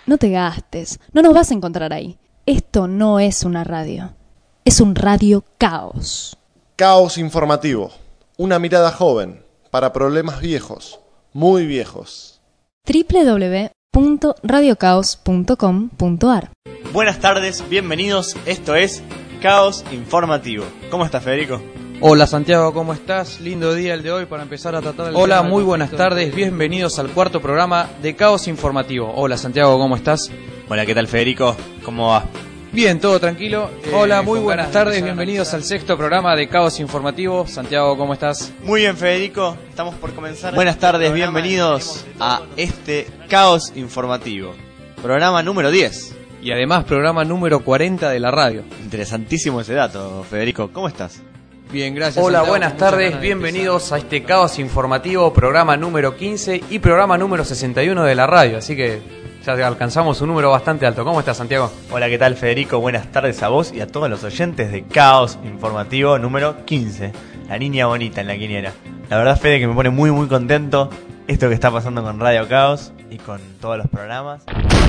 No te gastes, no nos vas a encontrar ahí. Esto no es una radio, es un radio caos. Caos informativo, una mirada joven para problemas viejos, muy viejos. www.radiocaos.com.ar. Buenas tardes, bienvenidos, esto es Caos Informativo. ¿Cómo estás, Federico? Hola Santiago, ¿cómo estás? Lindo día el de hoy para empezar a tratar el tema. Hola, muy buenas tardes, bienvenidos al cuarto programa de Caos Informativo. Hola Santiago, ¿cómo estás? Hola, ¿qué tal, Federico? ¿Cómo va? Bien, todo tranquilo. Hola, muy buenas tardes, bienvenidos al sexto programa de Caos Informativo. Santiago, ¿cómo estás? Muy bien, Federico, estamos por comenzar. Buenas tardes, bienvenidos a este Caos Informativo, programa número 10. Y además programa número 40 de la radio. Interesantísimo ese dato, Federico, ¿cómo estás? Bien, gracias. Hola, Santiago, buenas tardes, bienvenidos a este Caos Informativo, programa número 15 y programa número 61 de la radio, así que ya alcanzamos un número bastante alto. ¿Cómo estás, Santiago? Hola, ¿qué tal, Federico? Buenas tardes a vos y a todos los oyentes de Caos Informativo número 15, la niña bonita en la quiniela. La verdad, Fede, que me pone muy contento esto que está pasando con Radio Caos y con todos los programas.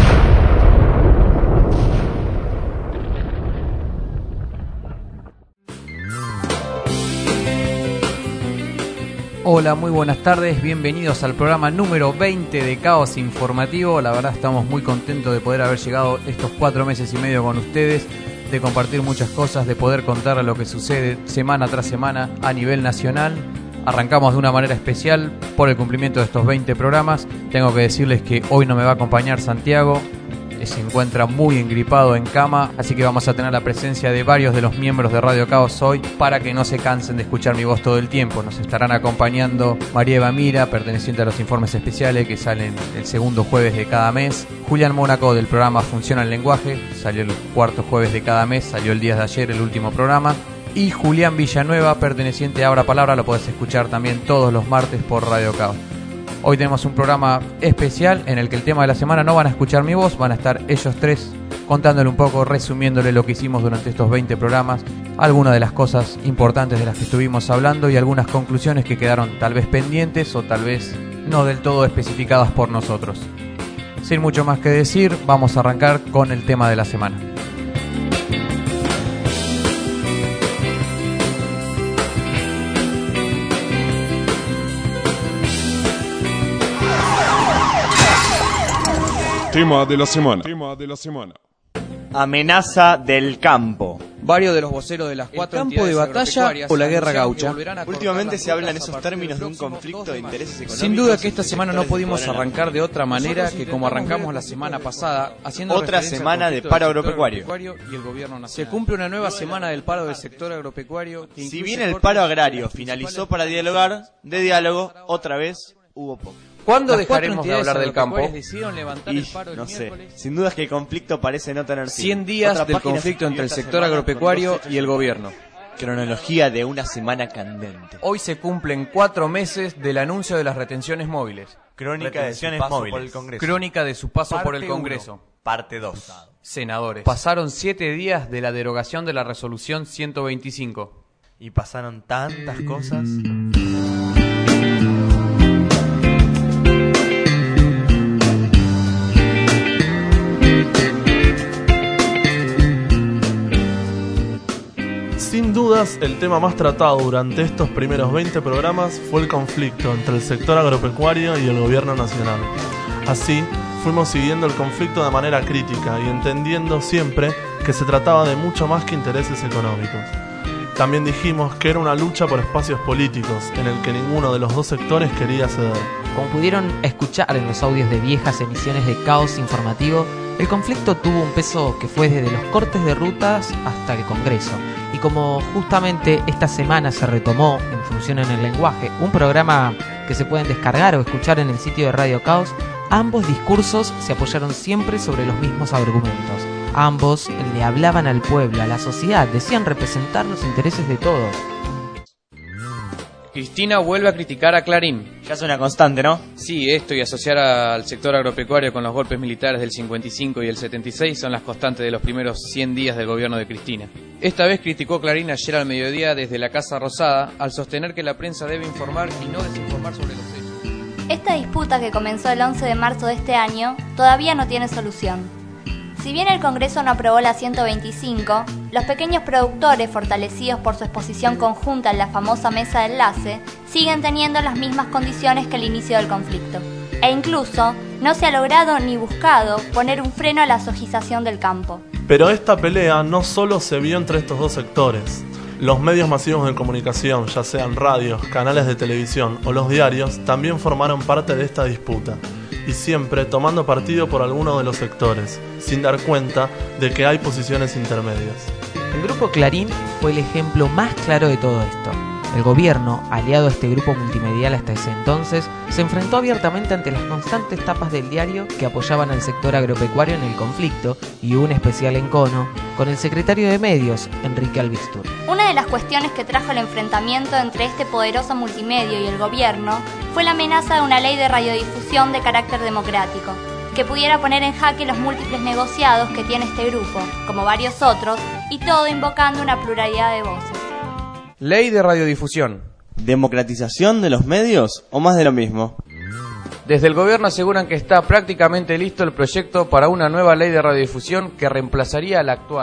Hola, muy buenas tardes, bienvenidos al programa número 20 de Caos Informativo. La verdad estamos muy contentos de poder haber llegado estos 4 meses y medio con ustedes, de compartir muchas cosas, de poder contar lo que sucede semana tras semana a nivel nacional. Arrancamos de una manera especial por el cumplimiento de estos 20 programas. Tengo que decirles que hoy no me va a acompañar Santiago, se encuentra muy engripado en cama, así que vamos a tener la presencia de varios de los miembros de Radio Caos hoy para que no se cansen de escuchar mi voz todo el tiempo. Nos estarán acompañando María Eva Mira, perteneciente a los informes especiales que salen el segundo jueves de cada mes. Julián Mónaco del programa Funciona el Lenguaje, salió el cuarto jueves de cada mes, salió el día de ayer el último programa. Y Julián Villanueva, perteneciente a Abra Palabra, lo podés escuchar también todos los martes por Radio Caos. Hoy tenemos un programa especial en el que el tema de la semana no van a escuchar mi voz, van a estar ellos tres contándole un poco, resumiéndole lo que hicimos durante estos 20 programas, algunas de las cosas importantes de las que estuvimos hablando y algunas conclusiones que quedaron tal vez pendientes o tal vez no del todo especificadas por nosotros. Sin mucho más que decir, vamos a arrancar con el tema de la semana. Tema de la semana. Amenaza del campo. Varios de los voceros de las cuatro campo de batalla o la guerra gaucha. Últimamente se habla en esos términos de un conflicto de intereses económicos. Sin duda que esta semana no pudimos arrancar de otra manera que como arrancamos la semana pasada, haciendo otra semana de paro agropecuario. Y el gobierno nacional. Se cumple una nueva semana del paro del sector agropecuario. Si bien el paro agrario finalizó para dialogar, de diálogo otra vez hubo poco. ¿Cuándo dejaremos de hablar del campo? Y, no sé, sin duda es que el conflicto parece no tener fin. 100 días del conflicto entre el sector agropecuario y el gobierno. Cronología de una semana candente. Hoy se cumplen 4 meses del anuncio de las retenciones móviles. Crónica de su paso por el Congreso. Crónica de su paso por el Congreso. Parte 2. Senadores. Pasaron 7 días de la derogación de la resolución 125. Y pasaron tantas cosas. Sin dudas, el tema más tratado durante estos primeros 20 programas fue el conflicto entre el sector agropecuario y el gobierno nacional. Así, fuimos siguiendo el conflicto de manera crítica y entendiendo siempre que se trataba de mucho más que intereses económicos. También dijimos que era una lucha por espacios políticos en el que ninguno de los dos sectores quería ceder. Como pudieron escuchar en los audios de viejas emisiones de Caos Informativo, el conflicto tuvo un peso que fue desde los cortes de rutas hasta el Congreso. Y como justamente esta semana se retomó en Funciona en el Lenguaje, un programa que se pueden descargar o escuchar en el sitio de Radio Caos, ambos discursos se apoyaron siempre sobre los mismos argumentos. Ambos le hablaban al pueblo, a la sociedad, decían representar los intereses de todos. Cristina vuelve a criticar a Clarín. Ya es una constante, ¿no? Sí, esto y asociar al sector agropecuario con los golpes militares del 55 y el 76 son las constantes de los primeros 100 días del gobierno de Cristina. Esta vez criticó Clarín ayer al mediodía desde la Casa Rosada al sostener que la prensa debe informar y no desinformar sobre los hechos. Esta disputa, que comenzó el 11 de marzo de este año, todavía no tiene solución. Si bien el Congreso no aprobó la 125, los pequeños productores, fortalecidos por su exposición conjunta en la famosa mesa de enlace, siguen teniendo las mismas condiciones que el inicio del conflicto. E incluso no se ha logrado ni buscado poner un freno a la sojización del campo. Pero esta pelea no solo se vio entre estos dos sectores. Los medios masivos de comunicación, ya sean radios, canales de televisión o los diarios, también formaron parte de esta disputa, y siempre tomando partido por alguno de los sectores, sin dar cuenta de que hay posiciones intermedias. El grupo Clarín fue el ejemplo más claro de todo esto. El gobierno, aliado a este grupo multimedial hasta ese entonces, se enfrentó abiertamente ante las constantes tapas del diario que apoyaban al sector agropecuario en el conflicto, y hubo un especial encono con el secretario de Medios, Enrique Albistur. Una de las cuestiones que trajo el enfrentamiento entre este poderoso multimedio y el gobierno fue la amenaza de una ley de radiodifusión de carácter democrático, que pudiera poner en jaque los múltiples negociados que tiene este grupo, como varios otros, y todo invocando una pluralidad de voces. Ley de radiodifusión. ¿Democratización de los medios o más de lo mismo? Desde el gobierno aseguran que está prácticamente listo el proyecto para una nueva ley de radiodifusión que reemplazaría a la actual.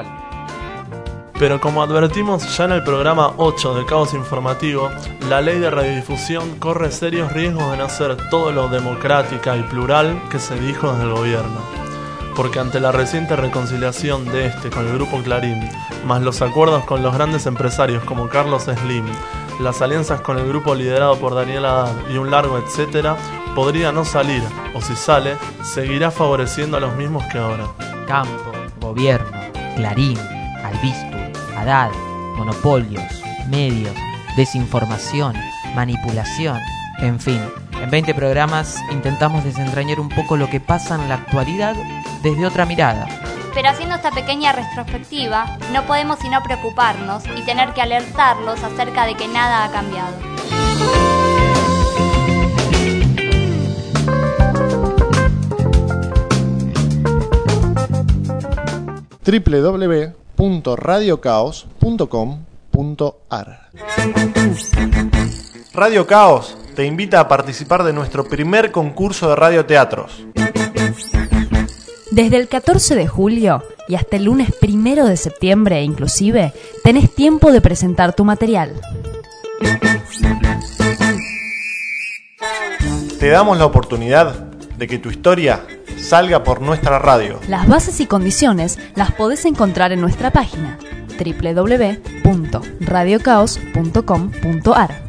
Pero como advertimos ya en el programa 8 de Caos Informativo, la ley de radiodifusión corre serios riesgos de no ser todo lo democrática y plural que se dijo desde el gobierno. Porque ante la reciente reconciliación de este con el grupo Clarín, más los acuerdos con los grandes empresarios como Carlos Slim, las alianzas con el grupo liderado por Daniel Haddad y un largo etcétera, podría no salir, o si sale, seguirá favoreciendo a los mismos que ahora. Campo, gobierno, Clarín, Albistur, Haddad, monopolios, medios, desinformación, manipulación, en fin. En 20 programas intentamos desentrañar un poco lo que pasa en la actualidad desde otra mirada. Pero haciendo esta pequeña retrospectiva, no podemos sino preocuparnos y tener que alertarlos acerca de que nada ha cambiado. www.radiocaos.com.ar Radio Caos te invita a participar de nuestro primer concurso de radioteatros. Desde el 14 de julio y hasta el lunes 1 de septiembre inclusive, tenés tiempo de presentar tu material. Te damos la oportunidad de que tu historia salga por nuestra radio. Las bases y condiciones las podés encontrar en nuestra página www.radiocaos.com.ar.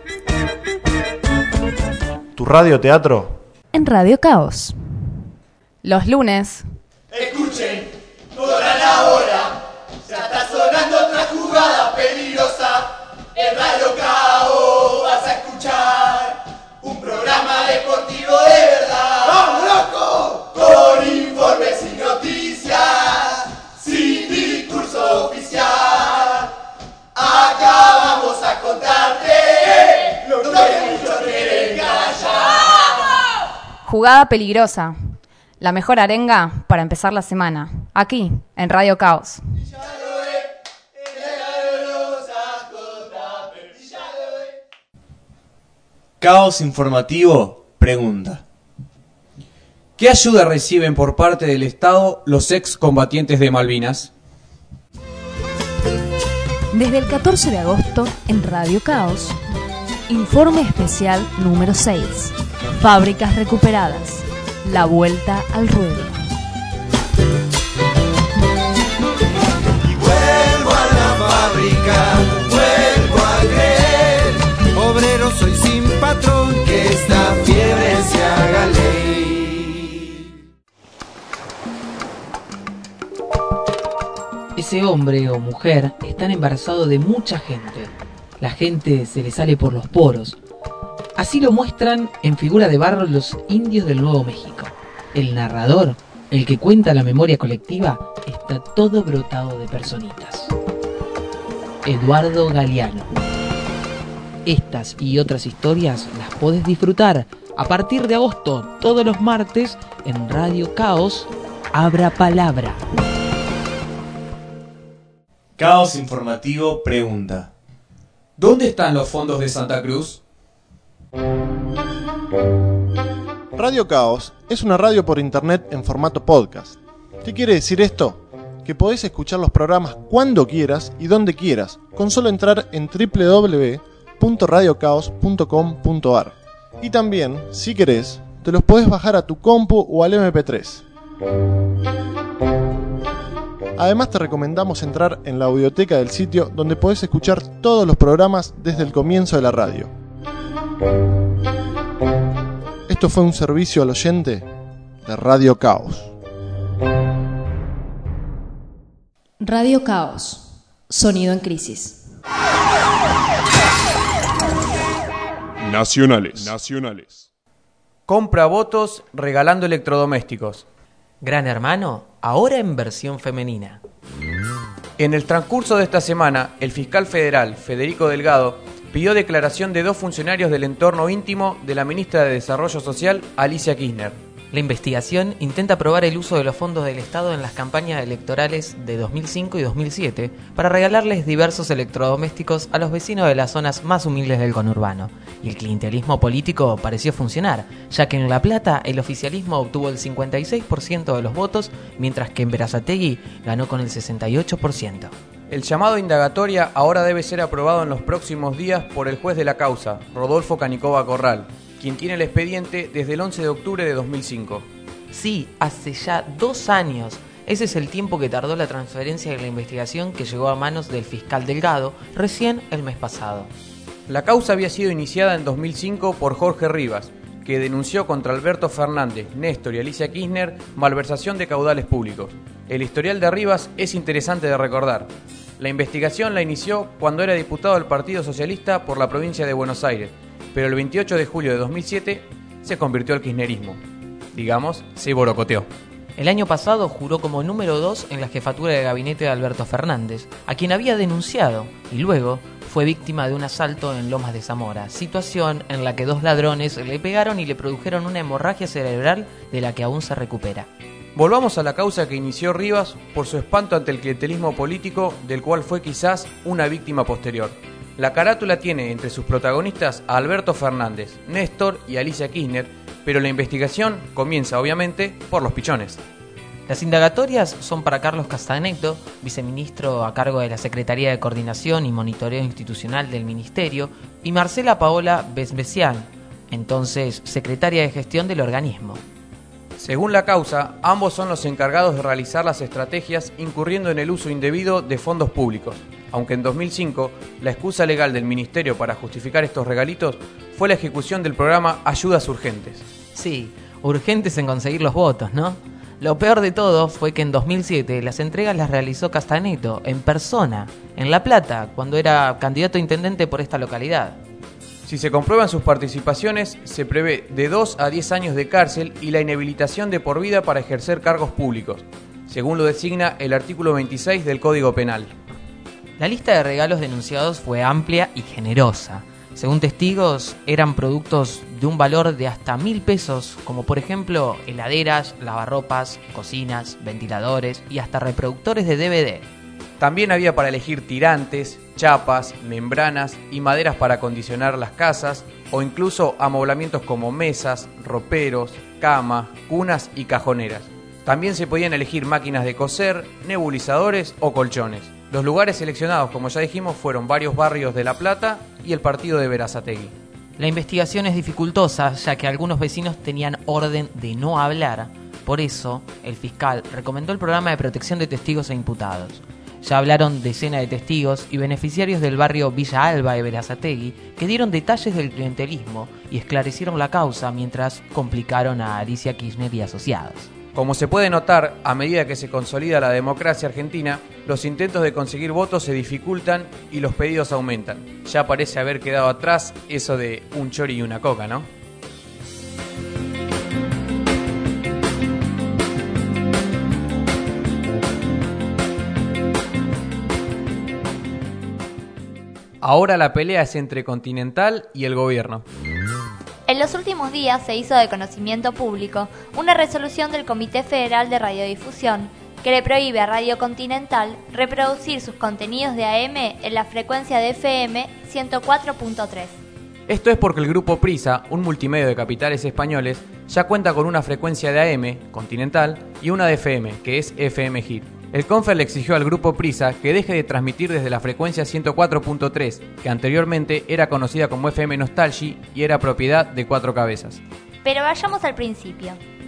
Tu radioteatro en Radio Caos. Los lunes. Escuchen, toda la hora. Ya está sonando otra jugada peligrosa. En Radio Caos vas a escuchar un programa deportivo de verdad. ¡Vamos, loco! Con informes y noticias, sin discurso oficial. Acá vamos a contarte lo que muchos quieren callar. Jugada peligrosa. La mejor arenga para empezar la semana. Aquí, en Radio Caos. Caos Informativo pregunta: ¿qué ayuda reciben por parte del Estado los excombatientes de Malvinas? Desde el 14 de agosto, en Radio Caos, informe especial número 6. Fábricas recuperadas. La vuelta al ruedo. Y vuelvo a la fábrica, vuelvo a creer. Obrero soy sin patrón, que esta fiebre se haga ley. Ese hombre o mujer están embarazados de mucha gente. La gente se le sale por los poros. Así lo muestran en figura de barro los indios del Nuevo México. El narrador, el que cuenta la memoria colectiva, está todo brotado de personitas. Eduardo Galeano. Estas y otras historias las podés disfrutar a partir de agosto, todos los martes, en Radio Caos, Abra Palabra. Caos Informativo pregunta: ¿dónde están los fondos de Santa Cruz? Radio Caos es una radio por internet en formato podcast. ¿Qué quiere decir esto? Que podés escuchar los programas cuando quieras y donde quieras, con solo entrar en www.radiocaos.com.ar. Y también, si querés, te los podés bajar a tu compu o al MP3. Además te recomendamos entrar en la audioteca del sitio, donde podés escuchar todos los programas desde el comienzo de la radio. Esto fue un servicio al oyente de Radio Caos. Radio Caos. Sonido en crisis. Nacionales. Compra votos regalando electrodomésticos. Gran Hermano, ahora en versión femenina. En el transcurso de esta semana, el fiscal federal Federico Delgado pidió declaración de 2 funcionarios del entorno íntimo de la ministra de Desarrollo Social, Alicia Kirchner. La investigación intenta probar el uso de los fondos del Estado en las campañas electorales de 2005 y 2007 para regalarles diversos electrodomésticos a los vecinos de las zonas más humildes del conurbano. Y el clientelismo político pareció funcionar, ya que en La Plata el oficialismo obtuvo el 56% de los votos, mientras que en Berazategui ganó con el 68%. El llamado a indagatoria ahora debe ser aprobado en los próximos días por el juez de la causa, Rodolfo Canicova Corral, quien tiene el expediente desde el 11 de octubre de 2005. Sí, hace ya 2 años. Ese es el tiempo que tardó la transferencia de la investigación que llegó a manos del fiscal Delgado recién el mes pasado. La causa había sido iniciada en 2005 por Jorge Rivas, que denunció contra Alberto Fernández, Néstor y Alicia Kirchner malversación de caudales públicos. El historial de Rivas es interesante de recordar. La investigación la inició cuando era diputado del Partido Socialista por la provincia de Buenos Aires, pero el 28 de julio de 2007 se convirtió al kirchnerismo. Digamos, se borocoteó. El año pasado juró como número 2 en la jefatura de gabinete de Alberto Fernández, a quien había denunciado, y luego fue víctima de un asalto en Lomas de Zamora, situación en la que 2 ladrones le pegaron y le produjeron una hemorragia cerebral de la que aún se recupera. Volvamos a la causa que inició Rivas por su espanto ante el clientelismo político, del cual fue quizás una víctima posterior. La carátula tiene entre sus protagonistas a Alberto Fernández, Néstor y Alicia Kirchner, pero la investigación comienza obviamente por los pichones. Las indagatorias son para Carlos Castaneto, viceministro a cargo de la Secretaría de Coordinación y Monitoreo Institucional del Ministerio, y Marcela Paola Besbesian, entonces secretaria de gestión del organismo. Según la causa, ambos son los encargados de realizar las estrategias incurriendo en el uso indebido de fondos públicos, aunque en 2005 la excusa legal del Ministerio para justificar estos regalitos fue la ejecución del programa Ayudas Urgentes. Sí, urgentes en conseguir los votos, ¿no? Lo peor de todo fue que en 2007 las entregas las realizó Castaneto en persona, en La Plata, cuando era candidato a intendente por esta localidad. Si se comprueban sus participaciones, se prevé de 2 a 10 años de cárcel y la inhabilitación de por vida para ejercer cargos públicos, según lo designa el artículo 26 del Código Penal. La lista de regalos denunciados fue amplia y generosa. Según testigos, eran productos de un valor de hasta 1.000 pesos, como por ejemplo heladeras, lavarropas, cocinas, ventiladores y hasta reproductores de DVD. También había para elegir tirantes, chapas, membranas y maderas para acondicionar las casas, o incluso amoblamientos como mesas, roperos, camas, cunas y cajoneras. También se podían elegir máquinas de coser, nebulizadores o colchones. Los lugares seleccionados, como ya dijimos, fueron varios barrios de La Plata y el partido de Berazategui. La investigación es dificultosa, ya que algunos vecinos tenían orden de no hablar. Por eso, el fiscal recomendó el programa de protección de testigos e imputados. Ya hablaron decenas de testigos y beneficiarios del barrio Villa Alba de Berazategui que dieron detalles del clientelismo y esclarecieron la causa mientras complicaron a Alicia Kirchner y asociados. Como se puede notar, a medida que se consolida la democracia argentina, los intentos de conseguir votos se dificultan y los pedidos aumentan. Ya parece haber quedado atrás eso de un chori y una coca, ¿no? Ahora la pelea es entre Continental y el gobierno. En los últimos días se hizo de conocimiento público una resolución del Comité Federal de Radiodifusión que le prohíbe a Radio Continental reproducir sus contenidos de AM en la frecuencia de FM 104.3. Esto es porque el grupo Prisa, un multimedio de capitales españoles, ya cuenta con una frecuencia de AM, continental, y una de FM, que es FM Hit. El Confer le exigió al grupo Prisa que deje de transmitir desde la frecuencia 104.3, que anteriormente era conocida como FM Nostalgia y era propiedad de Cuatro Cabezas. Pero vayamos al principio.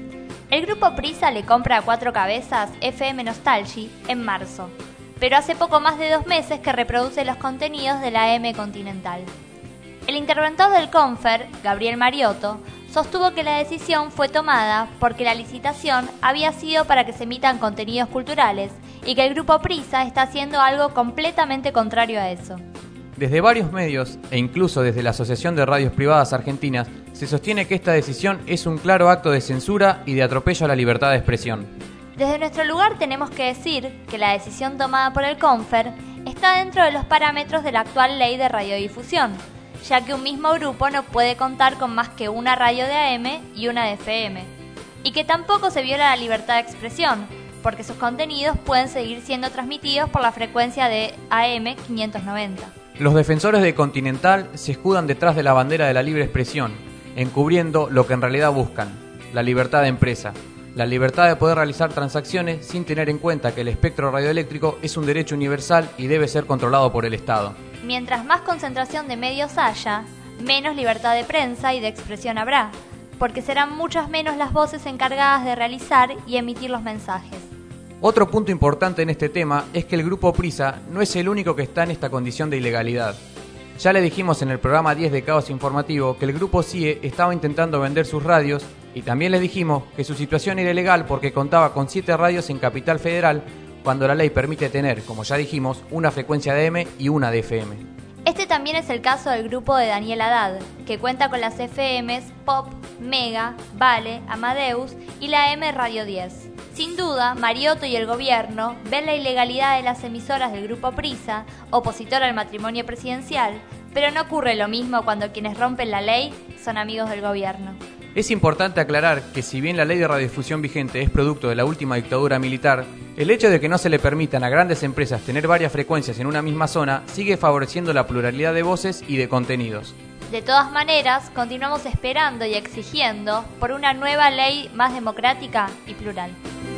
El grupo Prisa le compra a Cuatro Cabezas FM Nostalgia en marzo, pero hace poco más de 2 meses que reproduce los contenidos de la AM Continental. El interventor del Confer, Gabriel Mariotto, sostuvo que la decisión fue tomada porque la licitación había sido para que se emitan contenidos culturales y que el grupo Prisa está haciendo algo completamente contrario a eso. Desde varios medios, e incluso desde la Asociación de Radios Privadas Argentinas, se sostiene que esta decisión es un claro acto de censura y de atropello a la libertad de expresión. Desde nuestro lugar tenemos que decir que la decisión tomada por el Confer está dentro de los parámetros de la actual ley de radiodifusión, ya que un mismo grupo no puede contar con más que una radio de AM y una de FM, y que tampoco se viola la libertad de expresión, porque sus contenidos pueden seguir siendo transmitidos por la frecuencia de AM 590. Los defensores de Continental se escudan detrás de la bandera de la libre expresión, encubriendo lo que en realidad buscan, la libertad de empresa, la libertad de poder realizar transacciones sin tener en cuenta que el espectro radioeléctrico es un derecho universal y debe ser controlado por el Estado. Mientras más concentración de medios haya, menos libertad de prensa y de expresión habrá, porque serán muchas menos las voces encargadas de realizar y emitir los mensajes. Otro punto importante en este tema es que el grupo Prisa no es el único que está en esta condición de ilegalidad. Ya le dijimos en el programa 10 de Caos Informativo que el grupo CIE estaba intentando vender sus radios y también les dijimos que su situación era ilegal porque contaba con 7 radios en Capital Federal cuando la ley permite tener, como ya dijimos, una frecuencia de AM y una de FM. Este también es el caso del grupo de Daniel Haddad, que cuenta con las FMs Pop, Mega, Vale, Amadeus y la AM Radio 10. Sin duda, Mariotto y el gobierno ven la ilegalidad de las emisoras del grupo Prisa, opositor al matrimonio presidencial, pero no ocurre lo mismo cuando quienes rompen la ley son amigos del gobierno. Es importante aclarar que si bien la ley de radiodifusión vigente es producto de la última dictadura militar, el hecho de que no se le permitan a grandes empresas tener varias frecuencias en una misma zona sigue favoreciendo la pluralidad de voces y de contenidos. De todas maneras, continuamos esperando y exigiendo por una nueva ley más democrática y plural.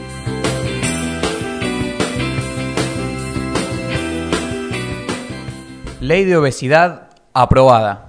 Ley de obesidad aprobada.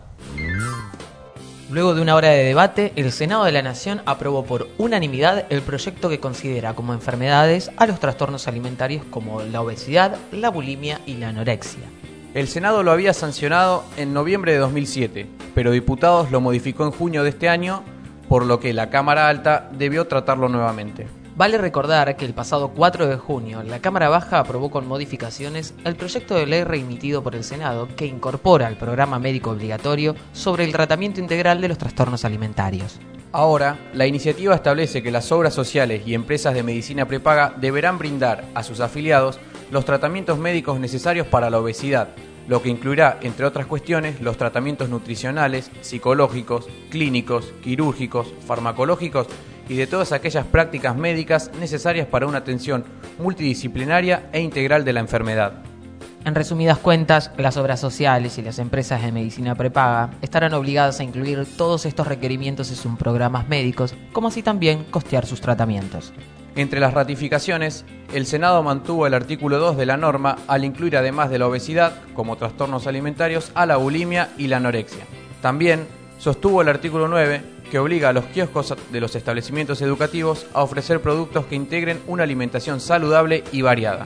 Luego de una hora de debate, el Senado de la Nación aprobó por unanimidad el proyecto que considera como enfermedades a los trastornos alimentarios como la obesidad, la bulimia y la anorexia. El Senado lo había sancionado en noviembre de 2007, pero diputados lo modificó en junio de este año, por lo que la Cámara Alta debió tratarlo nuevamente. Vale recordar que el pasado 4 de junio la Cámara Baja aprobó con modificaciones el proyecto de ley remitido por el Senado que incorpora el programa médico obligatorio sobre el tratamiento integral de los trastornos alimentarios. Ahora, la iniciativa establece que las obras sociales y empresas de medicina prepaga deberán brindar a sus afiliados los tratamientos médicos necesarios para la obesidad, lo que incluirá, entre otras cuestiones, los tratamientos nutricionales, psicológicos, clínicos, quirúrgicos, farmacológicos y de todas aquellas prácticas médicas necesarias para una atención multidisciplinaria e integral de la enfermedad. En resumidas cuentas, las obras sociales y las empresas de medicina prepaga estarán obligadas a incluir todos estos requerimientos en sus programas médicos, como así también costear sus tratamientos. Entre las ratificaciones, el Senado mantuvo el artículo 2 de la norma al incluir además de la obesidad, como trastornos alimentarios, a la bulimia y la anorexia. También sostuvo el artículo 9, que obliga a los kioscos de los establecimientos educativos a ofrecer productos que integren una alimentación saludable y variada.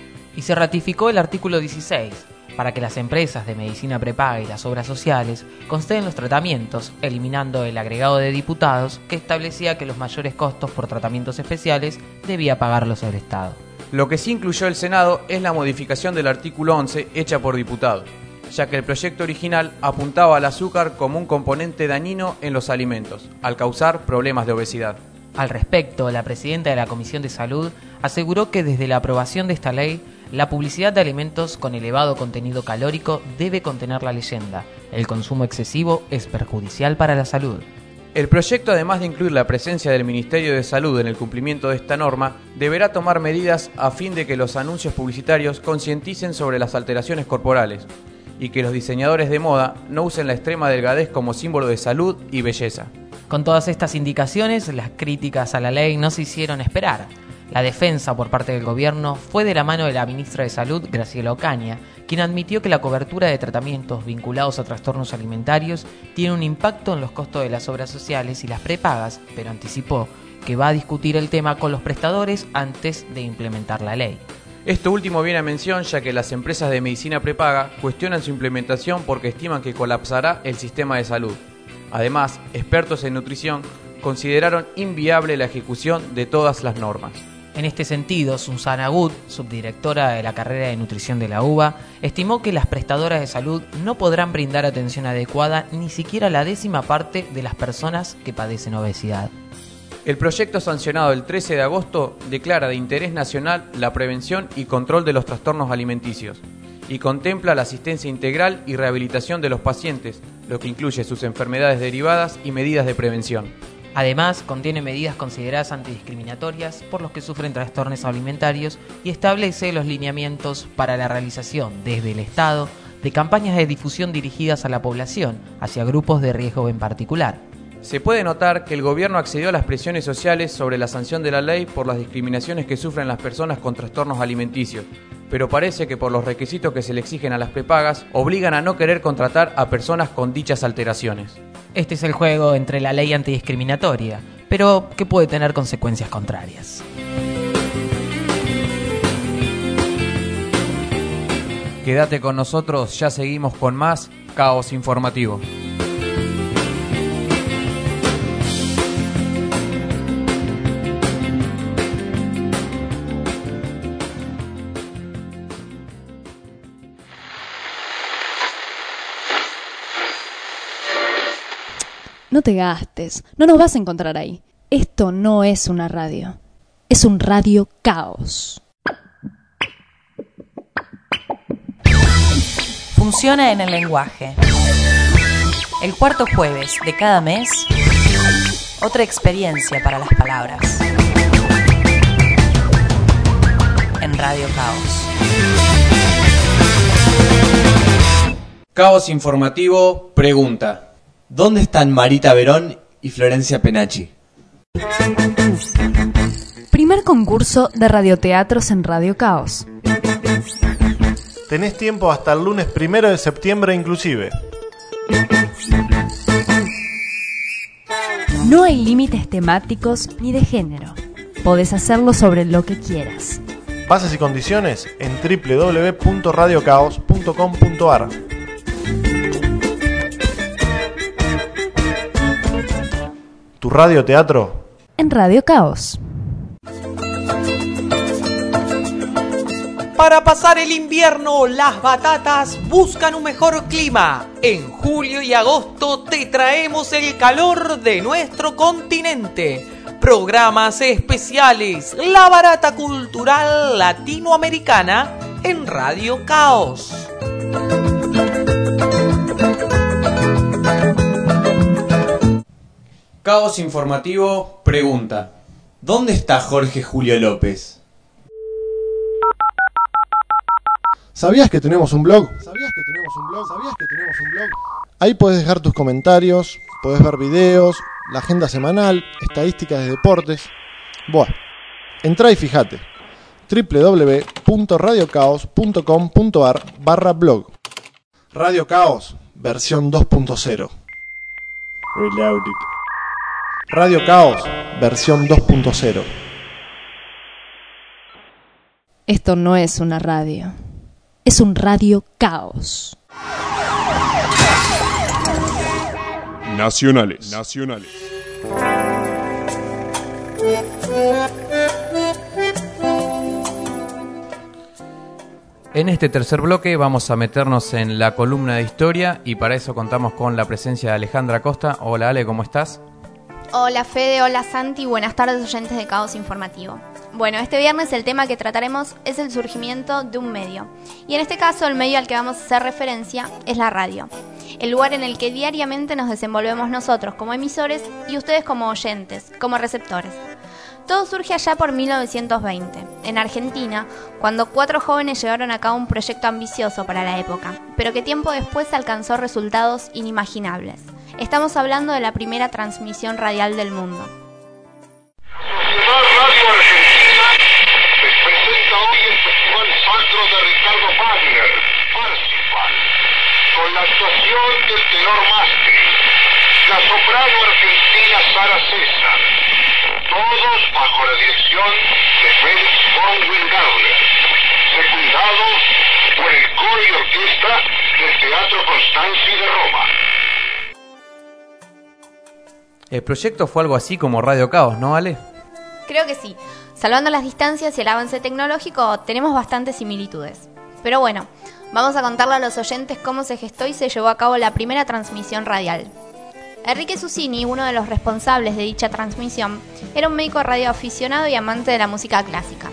Y se ratificó el artículo 16, para que las empresas de medicina prepaga y las obras sociales consteen los tratamientos, eliminando el agregado de diputados que establecía que los mayores costos por tratamientos especiales debía pagarlos el Estado. Lo que sí incluyó el Senado es la modificación del artículo 11 hecha por diputados, ya que el proyecto original apuntaba al azúcar como un componente dañino en los alimentos, al causar problemas de obesidad. Al respecto, la presidenta de la Comisión de Salud aseguró que desde la aprobación de esta ley, la publicidad de alimentos con elevado contenido calórico debe contener la leyenda: el consumo excesivo es perjudicial para la salud. El proyecto, además de incluir la presencia del Ministerio de Salud en el cumplimiento de esta norma, deberá tomar medidas a fin de que los anuncios publicitarios concienticen sobre las alteraciones corporales y que los diseñadores de moda no usen la extrema delgadez como símbolo de salud y belleza. Con todas estas indicaciones, las críticas a la ley no se hicieron esperar. La defensa por parte del gobierno fue de la mano de la ministra de Salud, Graciela Ocaña, quien admitió que la cobertura de tratamientos vinculados a trastornos alimentarios tiene un impacto en los costos de las obras sociales y las prepagas, pero anticipó que va a discutir el tema con los prestadores antes de implementar la ley. Esto último viene a mención ya que las empresas de medicina prepaga cuestionan su implementación porque estiman que colapsará el sistema de salud. Además, expertos en nutrición consideraron inviable la ejecución de todas las normas. En este sentido, Susana Gut, subdirectora de la carrera de nutrición de la UBA, estimó que las prestadoras de salud no podrán brindar atención adecuada ni siquiera a la 10ª parte de las personas que padecen obesidad. El proyecto sancionado el 13 de agosto declara de interés nacional la prevención y control de los trastornos alimenticios y contempla la asistencia integral y rehabilitación de los pacientes, lo que incluye sus enfermedades derivadas y medidas de prevención. Además, contiene medidas consideradas antidiscriminatorias por los que sufren trastornos alimentarios y establece los lineamientos para la realización desde el Estado de campañas de difusión dirigidas a la población hacia grupos de riesgo en particular. Se puede notar que el gobierno accedió a las presiones sociales sobre la sanción de la ley por las discriminaciones que sufren las personas con trastornos alimenticios, pero parece que por los requisitos que se le exigen a las prepagas obligan a no querer contratar a personas con dichas alteraciones. Este es el juego entre la ley antidiscriminatoria, pero que puede tener consecuencias contrarias. Quédate con nosotros, ya seguimos con más Caos Informativo. No te gastes, no nos vas a encontrar ahí. Esto no es una radio, es un radio caos. Funciona en el lenguaje. El cuarto jueves de cada mes, otra experiencia para las palabras. En Radio Caos. Caos Informativo pregunta: ¿dónde están Marita Verón y Florencia Penachi? Primer concurso de radioteatros en Radio Caos. Tenés tiempo hasta el lunes 1 de septiembre inclusive. No hay límites temáticos ni de género. Podés hacerlo sobre lo que quieras. Bases y condiciones en www.radiocaos.com.ar. Tu radioteatro en Radio Caos. Para pasar el invierno, las batatas buscan un mejor clima. En julio y agosto te traemos el calor de nuestro continente. Programas especiales, la barata cultural latinoamericana en Radio Caos. Caos Informativo pregunta: ¿dónde está Jorge Julio López? ¿Sabías que tenemos un blog? Ahí puedes dejar tus comentarios, puedes ver videos, la agenda semanal, estadísticas de deportes. Buah, entrá y fíjate. www.radiocaos.com.ar/blog. Radio Caos, versión 2.0. Reloaded. Radio Caos, versión 2.0. Esto no es una radio, es un radio caos. Nacionales. En este tercer bloque vamos a meternos en la columna de historia y para eso contamos con la presencia de Alejandra Costa. Hola Ale, ¿cómo estás? Hola Fede, hola Santi, buenas tardes oyentes de Caos Informativo. Bueno, este viernes el tema que trataremos es el surgimiento de un medio. Y en este caso el medio al que vamos a hacer referencia es la radio. El lugar en el que diariamente nos desenvolvemos nosotros como emisores y ustedes como oyentes, como receptores. Todo surge allá por 1920, en Argentina, cuando 4 jóvenes llevaron a cabo un proyecto ambicioso para la época, pero que tiempo después alcanzó resultados inimaginables. Estamos hablando de la primera transmisión radial del mundo. Sociedad Radio Argentina les presenta hoy el Festival Sacro de Ricardo Wagner, Parsifal, con la actuación del tenor Mastri, la soprano argentina Sara César, todos bajo la dirección de Felix von Wingardner, secundados por el coro y orquesta del Teatro Constanzi de Roma. El proyecto fue algo así como Radio Caos, ¿no, Ale? Creo que sí. Salvando las distancias y el avance tecnológico, tenemos bastantes similitudes. Pero bueno, vamos a contarle a los oyentes cómo se gestó y se llevó a cabo la primera transmisión radial. Enrique Susini, uno de los responsables de dicha transmisión, era un médico radioaficionado y amante de la música clásica.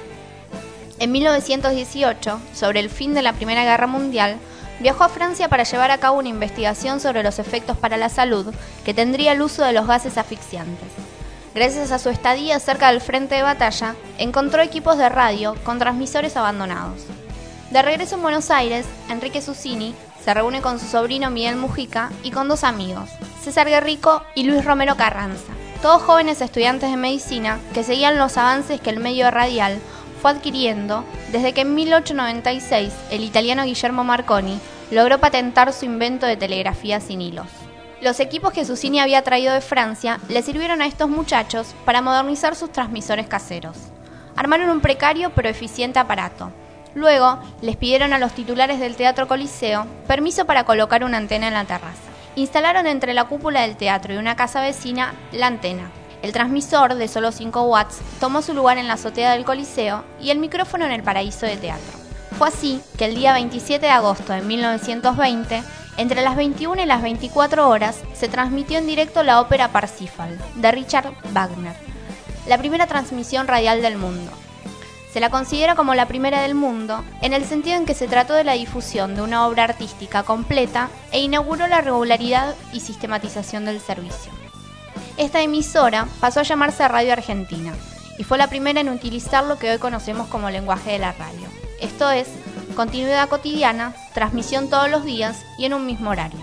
En 1918, sobre el fin de la Primera Guerra Mundial, viajó a Francia para llevar a cabo una investigación sobre los efectos para la salud que tendría el uso de los gases asfixiantes. Gracias a su estadía cerca del frente de batalla, encontró equipos de radio con transmisores abandonados. De regreso en Buenos Aires, Enrique Susini se reúne con su sobrino Miguel Mujica y con dos amigos, César Guerrico y Luis Romero Carranza, todos jóvenes estudiantes de medicina que seguían los avances que el medio radial fue adquiriendo desde que en 1896 el italiano Guillermo Marconi logró patentar su invento de telegrafía sin hilos. Los equipos que Susini había traído de Francia le sirvieron a estos muchachos para modernizar sus transmisores caseros. Armaron un precario pero eficiente aparato. Luego les pidieron a los titulares del Teatro Coliseo permiso para colocar una antena en la terraza. Instalaron entre la cúpula del teatro y una casa vecina la antena. El transmisor, de solo 5 watts, tomó su lugar en la azotea del Coliseo y el micrófono en el paraíso de teatro. Fue así que el día 27 de agosto de 1920, entre las 21 y las 24 horas, se transmitió en directo la ópera Parsifal, de Richard Wagner, la primera transmisión radial del mundo. Se la considera como la primera del mundo, en el sentido en que se trató de la difusión de una obra artística completa e inauguró la regularidad y sistematización del servicio. Esta emisora pasó a llamarse Radio Argentina y fue la primera en utilizar lo que hoy conocemos como lenguaje de la radio. Esto es, continuidad cotidiana, transmisión todos los días y en un mismo horario.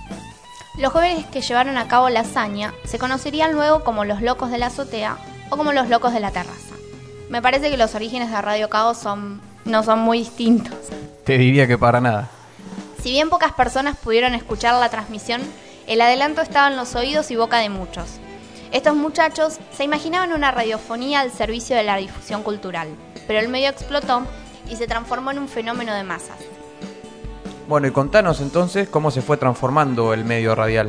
Los jóvenes que llevaron a cabo la hazaña se conocerían luego como los locos de la azotea o como los locos de la terraza. Me parece que los orígenes de Radio Caos no son muy distintos. Te diría que para nada. Si bien pocas personas pudieron escuchar la transmisión, el adelanto estaba en los oídos y boca de muchos. Estos muchachos se imaginaban una radiofonía al servicio de la difusión cultural, pero el medio explotó y se transformó en un fenómeno de masas. Bueno, y contanos entonces cómo se fue transformando el medio radial.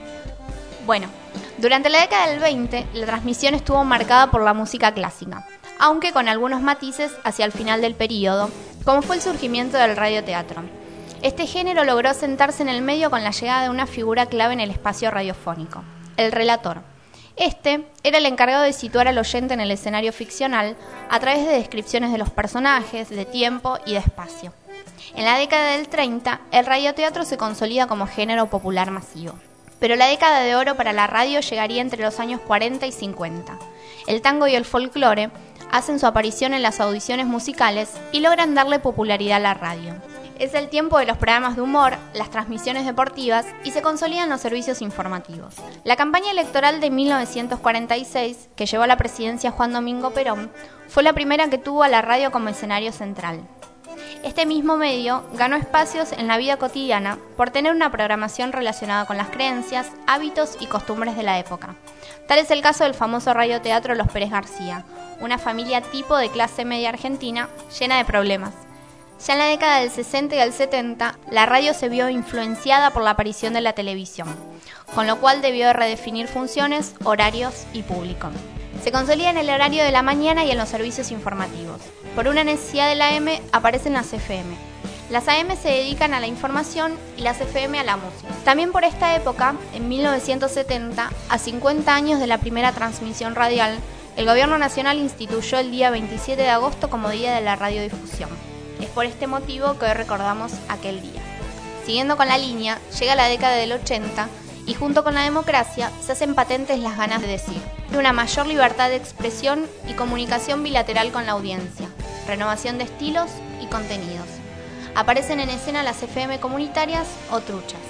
Bueno, durante la década del 20, la transmisión estuvo marcada por la música clásica, aunque con algunos matices hacia el final del período, como fue el surgimiento del radioteatro. Este género logró asentarse en el medio con la llegada de una figura clave en el espacio radiofónico, el relator. Este era el encargado de situar al oyente en el escenario ficcional a través de descripciones de los personajes, de tiempo y de espacio. En la década del 30, el radioteatro se consolida como género popular masivo. Pero la década de oro para la radio llegaría entre los años 40 y 50. El tango y el folclore hacen su aparición en las audiciones musicales y logran darle popularidad a la radio. Es el tiempo de los programas de humor, las transmisiones deportivas y se consolidan los servicios informativos. La campaña electoral de 1946, que llevó a la presidencia Juan Domingo Perón, fue la primera que tuvo a la radio como escenario central. Este mismo medio ganó espacios en la vida cotidiana por tener una programación relacionada con las creencias, hábitos y costumbres de la época. Tal es el caso del famoso radioteatro Los Pérez García, una familia tipo de clase media argentina llena de problemas. Ya en la década del 60 y del 70, la radio se vio influenciada por la aparición de la televisión, con lo cual debió redefinir funciones, horarios y público. Se consolida en el horario de la mañana y en los servicios informativos. Por una necesidad de la AM aparecen las FM. Las AM se dedican a la información y las FM a la música. También por esta época, en 1970, a 50 años de la primera transmisión radial, el Gobierno Nacional instituyó el día 27 de agosto como Día de la Radiodifusión. Es por este motivo que hoy recordamos aquel día. Siguiendo con la línea, llega la década del 80 y junto con la democracia se hacen patentes las ganas de decir. Una mayor libertad de expresión y comunicación bilateral con la audiencia, renovación de estilos y contenidos. Aparecen en escena las FM comunitarias o truchas.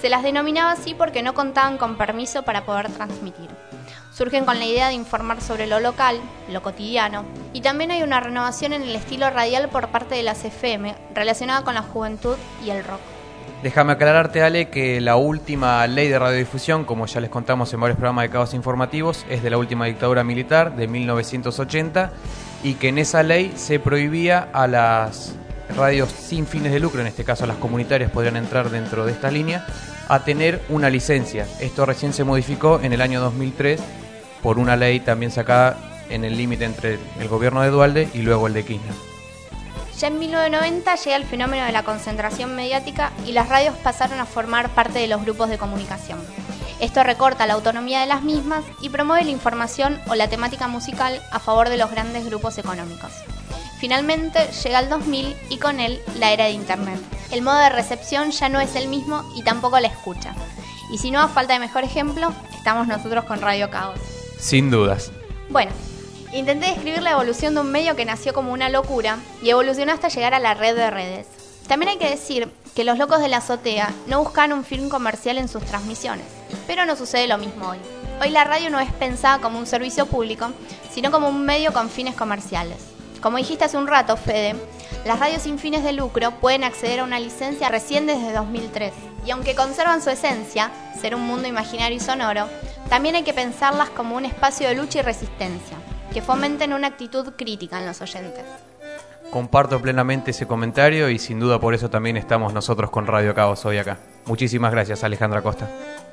Se las denominaba así porque no contaban con permiso para poder transmitir. Surgen con la idea de informar sobre lo local, lo cotidiano, y también hay una renovación en el estilo radial por parte de las FM relacionada con la juventud y el rock. Déjame aclararte, Ale, que la última ley de radiodifusión, como ya les contamos en varios programas de Caos Informativos, es de la última dictadura militar de 1980 y que en esa ley se prohibía a las radios sin fines de lucro, en este caso las comunitarias podrían entrar dentro de esta línea, a tener una licencia. Esto recién se modificó en el año 2003 por una ley también sacada en el límite entre el gobierno de Duhalde y luego el de Kirchner. Ya en 1990 llega el fenómeno de la concentración mediática y las radios pasaron a formar parte de los grupos de comunicación. Esto recorta la autonomía de las mismas y promueve la información o la temática musical a favor de los grandes grupos económicos. Finalmente llega el 2000 y con él la era de Internet. El modo de recepción ya no es el mismo y tampoco la escucha. Y si no, a falta de mejor ejemplo, estamos nosotros con Radio Caos. Sin dudas. Bueno, intenté describir la evolución de un medio que nació como una locura y evolucionó hasta llegar a la red de redes. También hay que decir que los locos de la azotea no buscan un fin comercial en sus transmisiones, pero no sucede lo mismo hoy. Hoy la radio no es pensada como un servicio público, sino como un medio con fines comerciales. Como dijiste hace un rato, Fede, las radios sin fines de lucro pueden acceder a una licencia recién desde 2003. Y aunque conservan su esencia, ser un mundo imaginario y sonoro, también hay que pensarlas como un espacio de lucha y resistencia, que fomenten una actitud crítica en los oyentes. Comparto plenamente ese comentario y sin duda por eso también estamos nosotros con Radio Caos hoy acá. Muchísimas gracias, Alejandra Costa.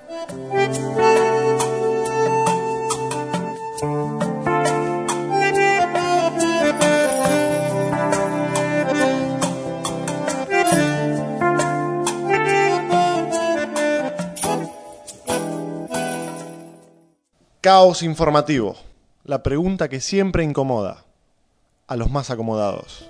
Caos informativo. La pregunta que siempre incomoda a los más acomodados.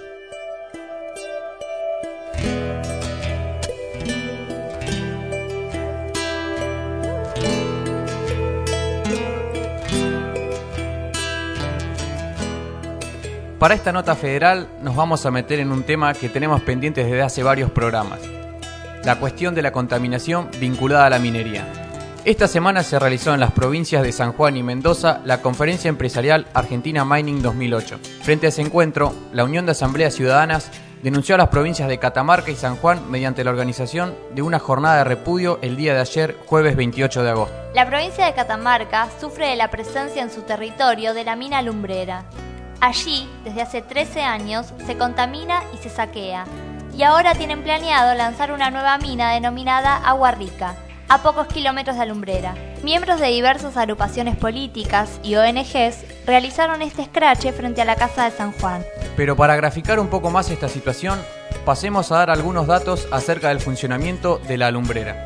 Para esta nota federal nos vamos a meter en un tema que tenemos pendientes desde hace varios programas. La cuestión de la contaminación vinculada a la minería. Esta semana se realizó en las provincias de San Juan y Mendoza la Conferencia Empresarial Argentina Mining 2008. Frente a ese encuentro, la Unión de Asambleas Ciudadanas denunció a las provincias de Catamarca y San Juan mediante la organización de una jornada de repudio el día de ayer, jueves 28 de agosto. La provincia de Catamarca sufre de la presencia en su territorio de la mina Lumbrera. Allí, desde hace 13 años, se contamina y se saquea. Y ahora tienen planeado lanzar una nueva mina denominada Agua Rica, a pocos kilómetros de Alumbrera. Miembros de diversas agrupaciones políticas y ONGs realizaron este escrache frente a la Casa de San Juan. Pero para graficar un poco más esta situación, pasemos a dar algunos datos acerca del funcionamiento de la Alumbrera.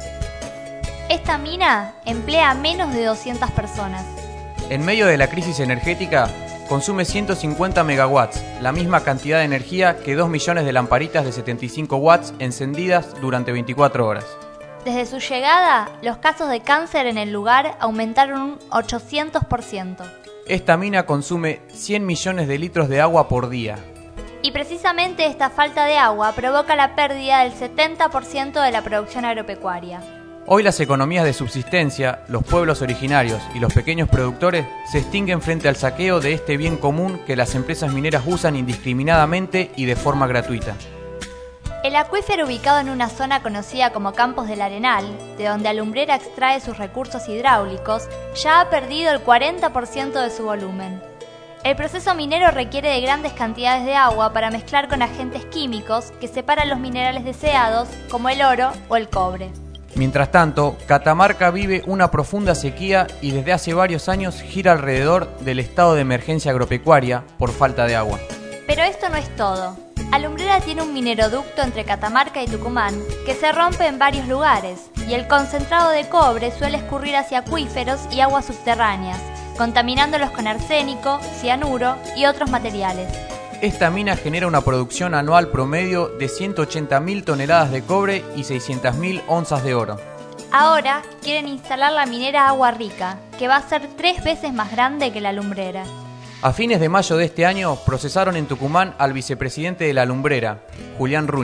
Esta mina emplea a menos de 200 personas. En medio de la crisis energética, consume 150 megawatts, la misma cantidad de energía que 2 millones de lamparitas de 75 watts encendidas durante 24 horas. Desde su llegada, los casos de cáncer en el lugar aumentaron un 800%. Esta mina consume 100 millones de litros de agua por día. Y precisamente esta falta de agua provoca la pérdida del 70% de la producción agropecuaria. Hoy las economías de subsistencia, los pueblos originarios y los pequeños productores se extinguen frente al saqueo de este bien común que las empresas mineras usan indiscriminadamente y de forma gratuita. El acuífero, ubicado en una zona conocida como Campos del Arenal, de donde Alumbrera extrae sus recursos hidráulicos, ya ha perdido el 40% de su volumen. El proceso minero requiere de grandes cantidades de agua para mezclar con agentes químicos que separan los minerales deseados, como el oro o el cobre. Mientras tanto, Catamarca vive una profunda sequía y desde hace varios años gira alrededor del estado de emergencia agropecuaria por falta de agua. Pero esto no es todo. Alumbrera tiene un mineroducto entre Catamarca y Tucumán que se rompe en varios lugares y el concentrado de cobre suele escurrir hacia acuíferos y aguas subterráneas, contaminándolos con arsénico, cianuro y otros materiales. Esta mina genera una producción anual promedio de 180.000 toneladas de cobre y 600.000 onzas de oro. Ahora quieren instalar la minera Agua Rica, que va a ser 3 veces más grande que la Alumbrera. A fines de mayo de este año procesaron en Tucumán al vicepresidente de la Alumbrera, Julián Runi,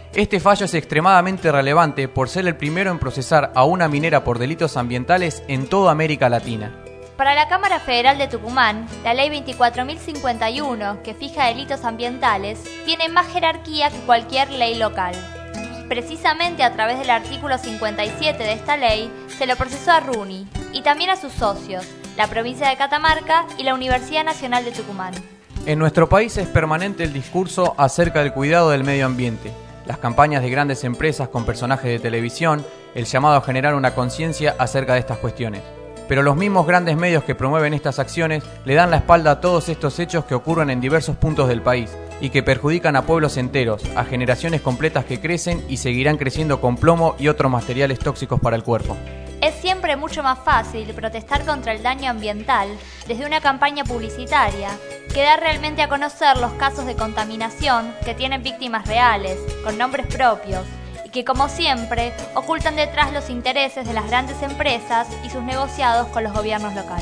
Este fallo es extremadamente relevante por ser el primero en procesar a una minera por delitos ambientales en toda América Latina. Para la Cámara Federal de Tucumán, la Ley 24.051, que fija delitos ambientales, tiene más jerarquía que cualquier ley local. Precisamente a través del artículo 57 de esta ley, se lo procesó a Runi y también a sus socios, la provincia de Catamarca y la Universidad Nacional de Tucumán. En nuestro país es permanente el discurso acerca del cuidado del medio ambiente, las campañas de grandes empresas con personajes de televisión, el llamado a generar una conciencia acerca de estas cuestiones. Pero los mismos grandes medios que promueven estas acciones le dan la espalda a todos estos hechos que ocurren en diversos puntos del país y que perjudican a pueblos enteros, a generaciones completas que crecen y seguirán creciendo con plomo y otros materiales tóxicos para el cuerpo. Es siempre mucho más fácil protestar contra el daño ambiental desde una campaña publicitaria que dar realmente a conocer los casos de contaminación que tienen víctimas reales, con nombres propios, y que como siempre ocultan detrás los intereses de las grandes empresas y sus negociados con los gobiernos locales.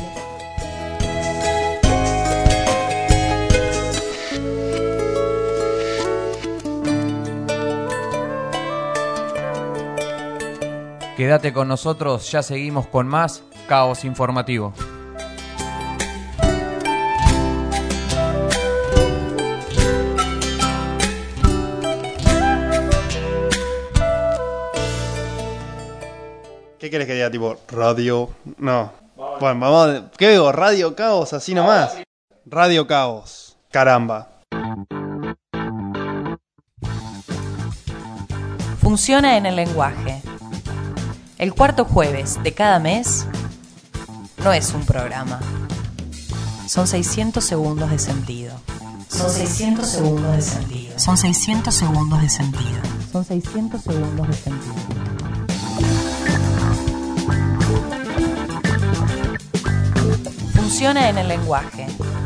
Quédate con nosotros, ya seguimos con más Caos Informativo. ¿Qué querés que diga? Tipo, radio... No. Bueno, vamos... ¿Qué digo? Radio Caos, así nomás. Radio Caos. Caramba. Funciona en el lenguaje. El cuarto jueves de cada mes no es un programa. Son 600 segundos de sentido. Son 600 segundos de sentido. Son 600 segundos de sentido. Son 600 segundos de sentido. Funciona en el lenguaje.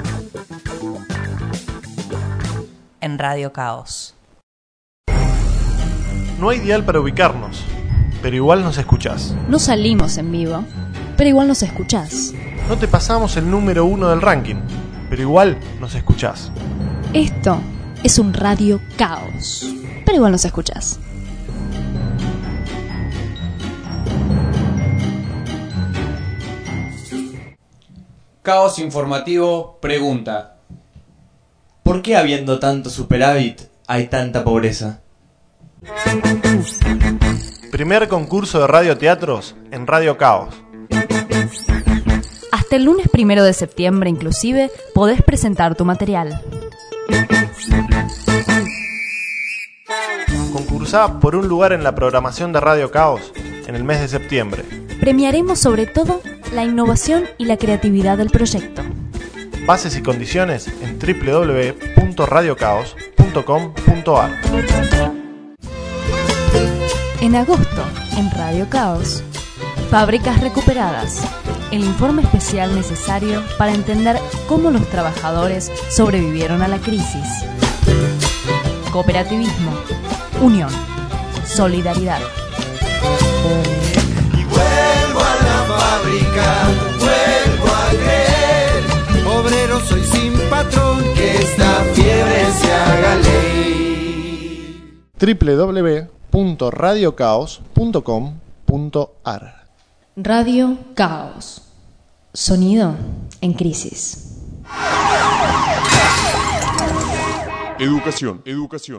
En Radio Caos. No hay dial para ubicarnos, pero igual nos escuchás. No salimos en vivo, pero igual nos escuchás. No te pasamos el número 1 del ranking, pero igual nos escuchás. Esto es un Radio Caos, pero igual nos escuchás. Caos Informativo pregunta: ¿por qué habiendo tanto superávit hay tanta pobreza? Primer concurso de radioteatros en Radio Caos. Hasta el lunes 1 de septiembre inclusive podés presentar tu material. Concursá por un lugar en la programación de Radio Caos en el mes de septiembre. Premiaremos sobre todo la innovación y la creatividad del proyecto. Bases y condiciones en www.radiocaos.com.ar. En agosto, en Radio Caos, Fábricas Recuperadas, el informe especial necesario para entender cómo los trabajadores sobrevivieron a la crisis. Cooperativismo, unión, solidaridad. Y vuelvo a la fábrica, vuelvo a creer, obrero soy sin patrón, que esta fiebre se haga ley. www.radiocaos.com.ar. Radio Caos. Sonido en crisis. Educación.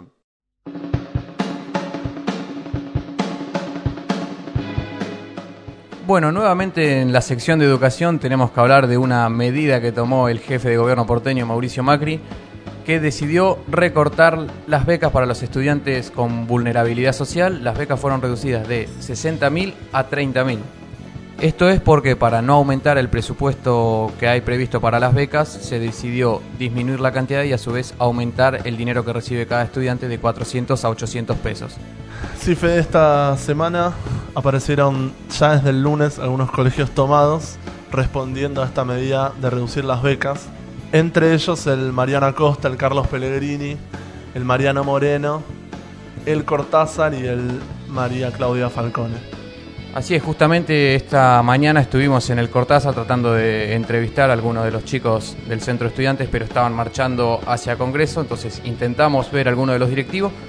Bueno, nuevamente en la sección de educación tenemos que hablar de una medida que tomó el jefe de gobierno porteño, Mauricio Macri, que decidió recortar las becas para los estudiantes con vulnerabilidad social. Las becas fueron reducidas de 60.000 a 30.000. Esto es porque para no aumentar el presupuesto que hay previsto para las becas, se decidió disminuir la cantidad y a su vez aumentar el dinero que recibe cada estudiante de 400 a 800 pesos. Sí, Fede, esta semana aparecieron ya desde el lunes algunos colegios tomados respondiendo a esta medida de reducir las becas. Entre ellos el Mariano Acosta, el Carlos Pellegrini, el Mariano Moreno, el Cortázar y el María Claudia Falcone. Así es, justamente esta mañana estuvimos en el Cortázar tratando de entrevistar a algunos de los chicos del centro de estudiantes, pero estaban marchando hacia Congreso, entonces intentamos ver a alguno de los directivos,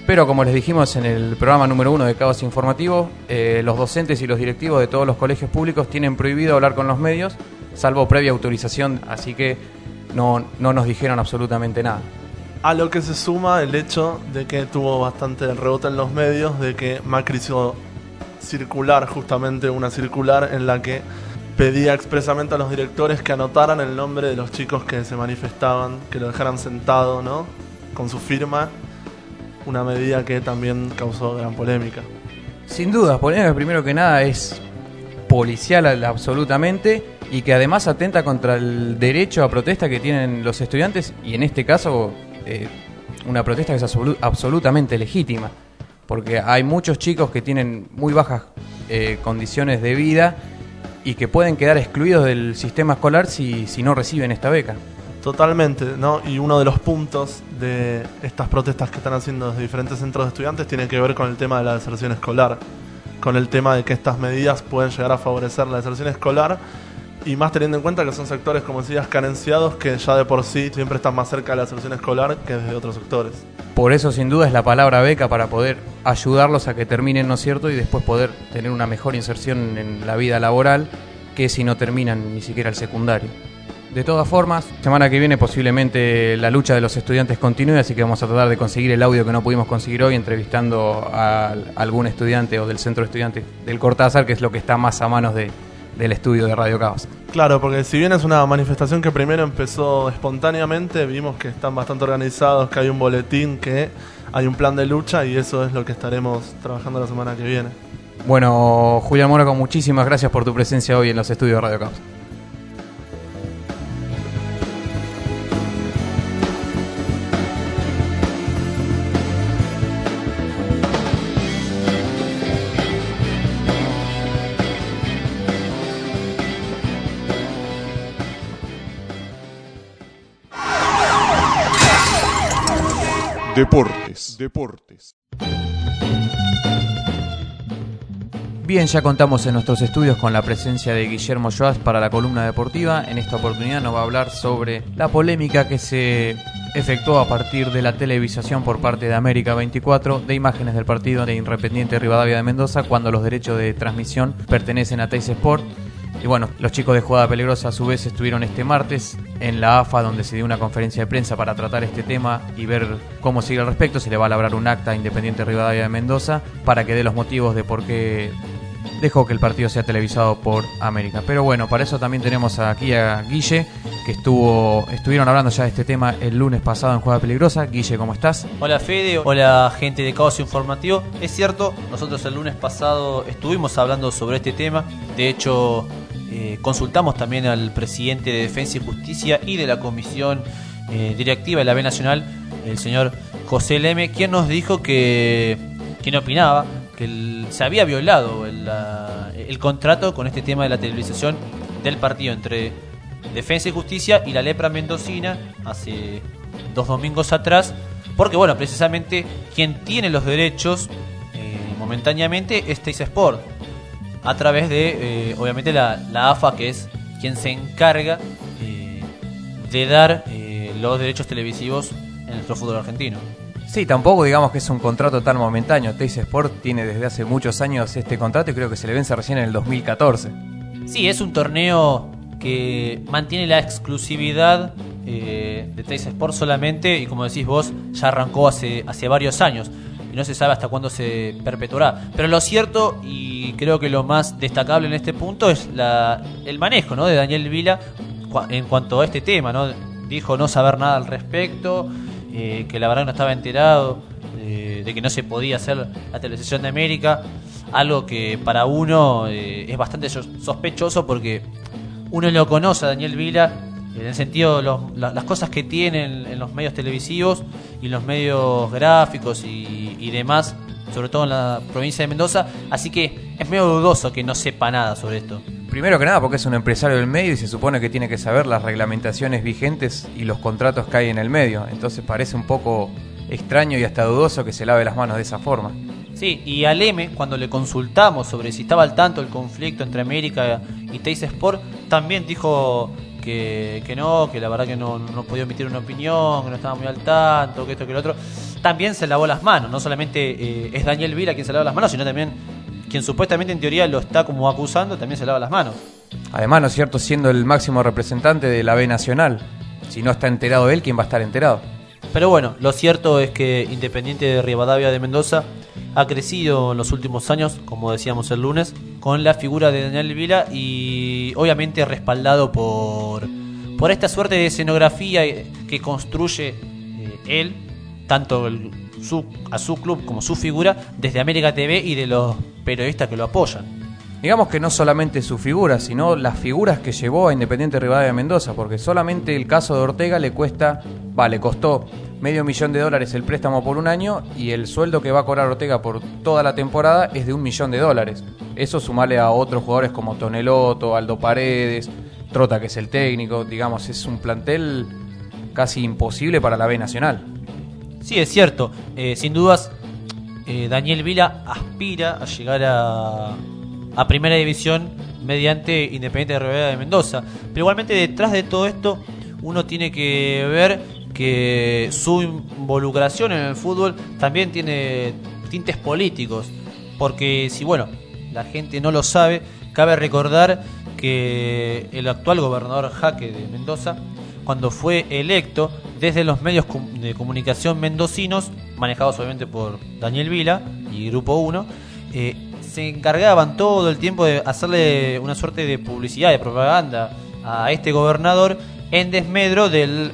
Pero como les dijimos en el programa número 1 de Caos Informativo, los docentes y los directivos de todos los colegios públicos tienen prohibido hablar con los medios, salvo previa autorización, así que no nos dijeron absolutamente nada. A lo que se suma el hecho de que tuvo bastante rebote en los medios, de que Macri hizo circular justamente una circular en la que pedía expresamente a los directores que anotaran el nombre de los chicos que se manifestaban, que lo dejaran sentado, ¿no?, con su firma, una medida que también causó gran polémica. Sin duda, polémica primero que nada es policial absolutamente y que además atenta contra el derecho a protesta que tienen los estudiantes y en este caso una protesta que es absolutamente legítima, porque hay muchos chicos que tienen muy bajas condiciones de vida y que pueden quedar excluidos del sistema escolar si no reciben esta beca. Totalmente, ¿no? Y uno de los puntos de estas protestas que están haciendo desde diferentes centros de estudiantes tiene que ver con el tema de la deserción escolar, con el tema de que estas medidas pueden llegar a favorecer la deserción escolar, y más teniendo en cuenta que son sectores, como decías, carenciados, que ya de por sí siempre están más cerca de la deserción escolar que desde otros sectores. Por eso sin duda es la palabra beca, para poder ayudarlos a que terminen, ¿no es cierto?, y después poder tener una mejor inserción en la vida laboral que si no terminan ni siquiera el secundario. De todas formas, semana que viene posiblemente la lucha de los estudiantes continúe, así que vamos a tratar de conseguir el audio que no pudimos conseguir hoy, entrevistando a algún estudiante o del centro de estudiantes del Cortázar, que es lo que está más a manos del estudio de Radio Caos. Claro, porque si bien es una manifestación que primero empezó espontáneamente, vimos que están bastante organizados, que hay un boletín, que hay un plan de lucha, y eso es lo que estaremos trabajando la semana que viene. Bueno, Julián Mónaco, muchísimas gracias por tu presencia hoy en los estudios de Radio Caos. Deportes. Bien, ya contamos en nuestros estudios con la presencia de Guillermo Joas para la columna deportiva. En esta oportunidad nos va a hablar sobre la polémica que se efectuó a partir de la televisación por parte de América 24 de imágenes del partido de Independiente Rivadavia de Mendoza, cuando los derechos de transmisión pertenecen a Teis Sport. Y bueno, los chicos de Jugada Peligrosa a su vez estuvieron este martes en la AFA, donde se dio una conferencia de prensa para tratar este tema y ver cómo sigue al respecto. Se le va a labrar un acta a Independiente Rivadavia de Mendoza para que dé los motivos de por qué dejó que el partido sea televisado por América. Pero bueno, para eso también tenemos aquí a Guille, que estuvieron hablando ya de este tema el lunes pasado en Jugada Peligrosa. Guille, ¿cómo estás? Hola Fede, hola gente de Caos Informativo. Es cierto, nosotros el lunes pasado estuvimos hablando sobre este tema. De hecho, consultamos también al presidente de Defensa y Justicia y de la Comisión Directiva de la B Nacional, el señor José Leme, quien nos dijo que no opinaba, que se había violado el contrato con este tema de la televisación del partido entre Defensa y Justicia y la Lepra Mendocina hace 2 domingos atrás, porque bueno, precisamente quien tiene los derechos momentáneamente es Teis Sport, a través de obviamente la AFA, que es quien se encarga de dar los derechos televisivos en nuestro fútbol argentino. Sí, tampoco digamos que es un contrato tan momentáneo. Teis Sport tiene desde hace muchos años este contrato y creo que se le vence recién en el 2014. Sí, es un torneo que mantiene la exclusividad de Teis Sport solamente, y como decís vos, ya arrancó hace varios años y no se sabe hasta cuándo se perpetuará. Pero lo cierto, y creo que lo más destacable en este punto, es el manejo, ¿no?, de Daniel Vila en cuanto a este tema, ¿no? Dijo no saber nada al respecto, que la verdad no estaba enterado de que no se podía hacer la televisación de América, algo que para uno es bastante sospechoso, porque uno lo conoce a Daniel Vila en el sentido de las cosas que tiene en los medios televisivos y en los medios gráficos y demás, sobre todo en la provincia de Mendoza, así que es medio dudoso que no sepa nada sobre esto. Primero que nada porque es un empresario del medio y se supone que tiene que saber las reglamentaciones vigentes y los contratos que hay en el medio. Entonces parece un poco extraño y hasta dudoso que se lave las manos de esa forma. Sí, y a Leme, cuando le consultamos sobre si estaba al tanto del conflicto entre América y Teis Sport, también dijo que no, que la verdad que no podía emitir una opinión, que no estaba muy al tanto, que esto, que lo otro. también se lavó las manos. No solamente es Daniel Vila quien se lava las manos, sino también quien supuestamente en teoría lo está como acusando, también se lava las manos. Además, ¿no es cierto? Siendo el máximo representante de la B Nacional. Si no está enterado él, ¿quién va a estar enterado? Pero bueno, lo cierto es que Independiente de Rivadavia de Mendoza ha crecido en los últimos años, como decíamos el lunes, con la figura de Daniel Vila y obviamente respaldado por esta suerte de escenografía que construye él, tanto a su club como su figura, desde América TV y de los periodistas que lo apoyan. Digamos que no solamente su figura, sino las figuras que llevó a Independiente Rivadavia de Mendoza, porque solamente el caso de Ortega le costó $500,000 el préstamo por un año y el sueldo que va a cobrar Ortega por toda la temporada es de $1.000.000. Eso sumale a otros jugadores como Tonelotto, Aldo Paredes, Trota, que es el técnico. Digamos, es un plantel casi imposible para la B Nacional. Sí, es cierto. Sin dudas, Daniel Vila aspira a llegar a Primera División mediante Independiente de Rivadavia de Mendoza. Pero igualmente detrás de todo esto uno tiene que ver que su involucración en el fútbol también tiene tintes políticos. Porque si la gente no lo sabe, cabe recordar que el actual gobernador Jaque de Mendoza, cuando fue electo, desde los medios de comunicación mendocinos, manejados obviamente por Daniel Vila y Grupo 1, se encargaban todo el tiempo de hacerle una suerte de publicidad, de propaganda a este gobernador en desmedro del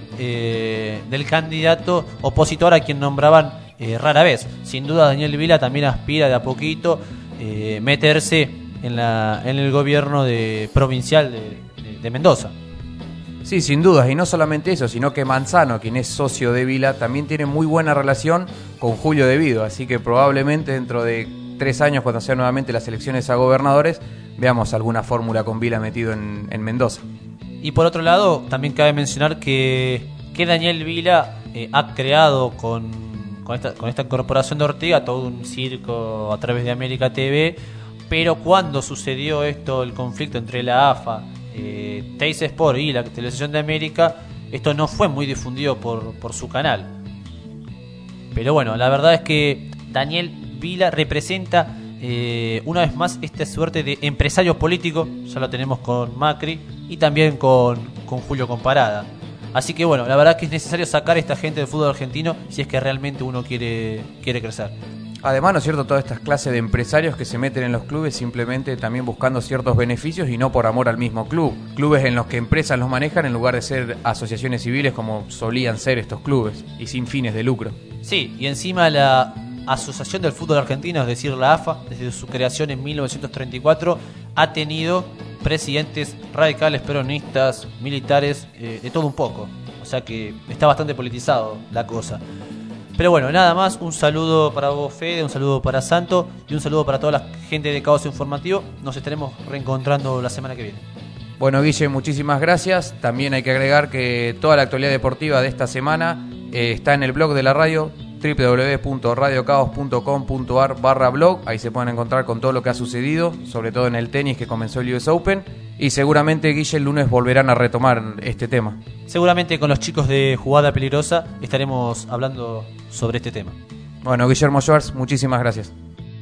candidato opositor a quien nombraban rara vez. Sin duda Daniel Vila también aspira de a poquito meterse en el gobierno provincial de Mendoza. Sí, sin dudas, y no solamente eso, sino que Manzano, quien es socio de Vila, también tiene muy buena relación con Julio De Vido, así que probablemente dentro de 3 años, cuando sean nuevamente las elecciones a gobernadores, veamos alguna fórmula con Vila metido en Mendoza. Y por otro lado, también cabe mencionar que Daniel Vila ha creado con esta incorporación de Ortega todo un circo a través de América TV, pero cuando sucedió el conflicto entre la AFA, Teis Sport y la Televisión de América, esto no fue muy difundido por su canal. Pero bueno, la verdad es que Daniel Vila representa una vez más esta suerte de empresario político. Ya lo tenemos con Macri y también con Julio Comparada. Así que la verdad que es necesario sacar a esta gente del fútbol argentino si es que realmente uno quiere crecer. Además, ¿no es cierto?, todas estas clases de empresarios que se meten en los clubes simplemente también buscando ciertos beneficios y no por amor al mismo club. Clubes en los que empresas los manejan en lugar de ser asociaciones civiles como solían ser estos clubes y sin fines de lucro. Sí, y encima la Asociación del Fútbol Argentino, es decir, la AFA, desde su creación en 1934, ha tenido presidentes radicales, peronistas, militares, de todo un poco. O sea que está bastante politizado la cosa. Pero bueno, nada más, un saludo para vos, Fede, un saludo para Santo y un saludo para toda la gente de Caos Informativo. Nos estaremos reencontrando la semana que viene. Bueno, Guille, muchísimas gracias. También hay que agregar que toda la actualidad deportiva de esta semana está en el blog de la radio, www.radiocaos.com.ar/blog. Ahí se pueden encontrar con todo lo que ha sucedido, sobre todo en el tenis que comenzó el US Open. Y seguramente, Guille, el lunes volverán a retomar este tema. Seguramente con los chicos de Jugada Peligrosa estaremos hablando sobre este tema. Bueno, Guillermo Schwartz, muchísimas gracias.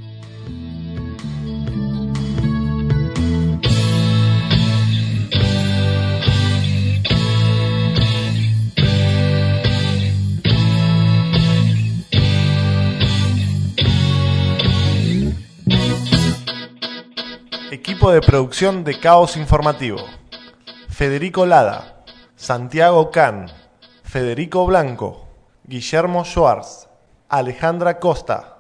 Equipo de producción de Caos Informativo: Federico Lada, Santiago Can, Federico Blanco, Guillermo Schwartz, Alejandra Costa.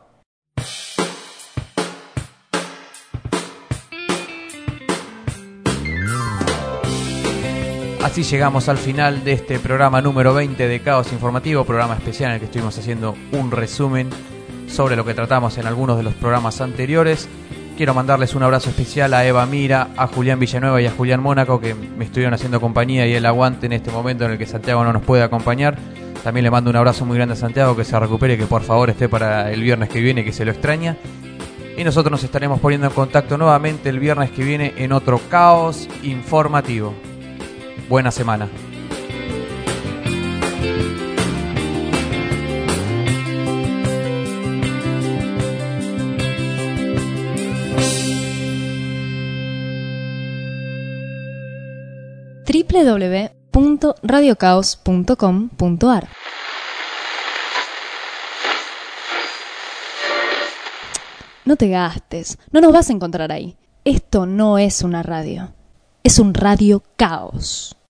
Así llegamos al final de este programa número 20 de Caos Informativo, programa especial en el que estuvimos haciendo un resumen sobre lo que tratamos en algunos de los programas anteriores. Quiero mandarles un abrazo especial a Eva Mira, a Julián Villanueva y a Julián Mónaco, que me estuvieron haciendo compañía y el aguante en este momento en el que Santiago no nos puede acompañar. También le mando un abrazo muy grande a Santiago, que se recupere, que por favor esté para el viernes que viene, que se lo extraña. Y nosotros nos estaremos poniendo en contacto nuevamente el viernes que viene en otro Caos Informativo. Buena semana. www.radiocaos.com.ar. No te gastes, no nos vas a encontrar ahí. Esto no es una radio, es un radio caos.